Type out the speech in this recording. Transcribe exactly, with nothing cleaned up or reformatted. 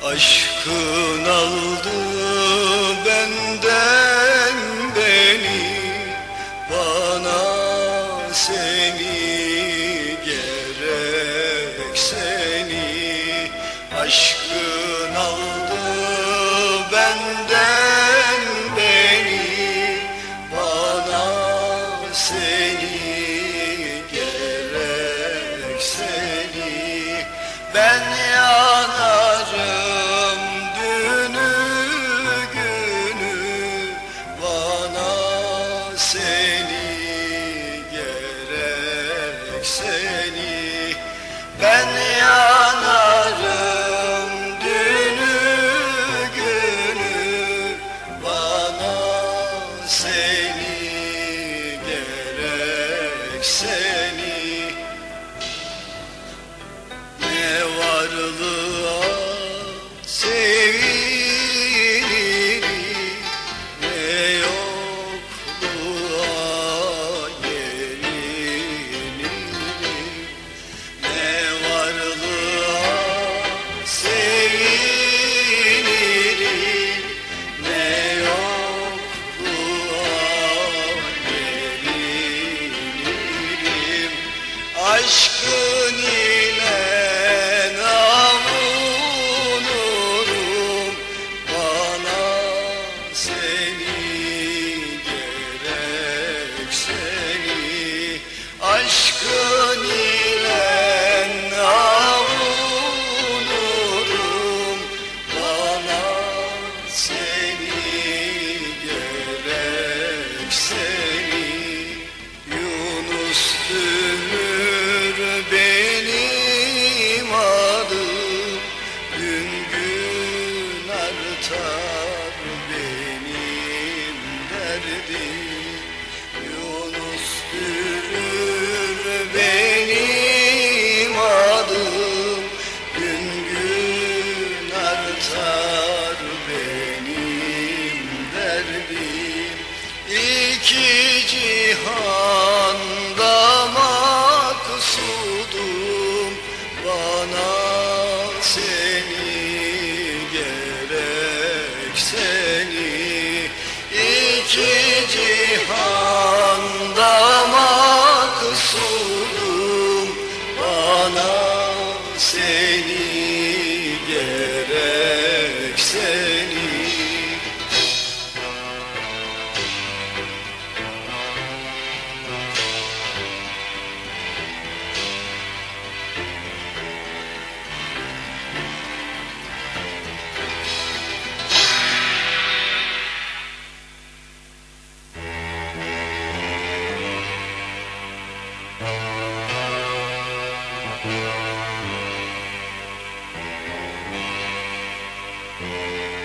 Aşkın aldı benden beni, bana seni gerek seni. Aşkın aldı benden beni, bana seni gerek seni. Ben yanarım dünü günü, bana seni gerek seni. Ben yanarım dünü günü, bana seni gerek seni. Ne varlığa sevinirim, ne yokluğa yerinirim. Ne varlığa sevinirim, ne yokluğa yerinirim. Aşkın ile avunurum, bana seni gerek seni. Aşkın ile avunurum, bana seni gerek seni. Yunus'tur benim adım, gün gün artar benim derdim. Yunus'tur benim adım, gün gün artar benim derdim. İki cihanda maksudum, bana seni gerek seni. İki cihanda maksudum, bana seni gerek seni. Thank you. Thank you.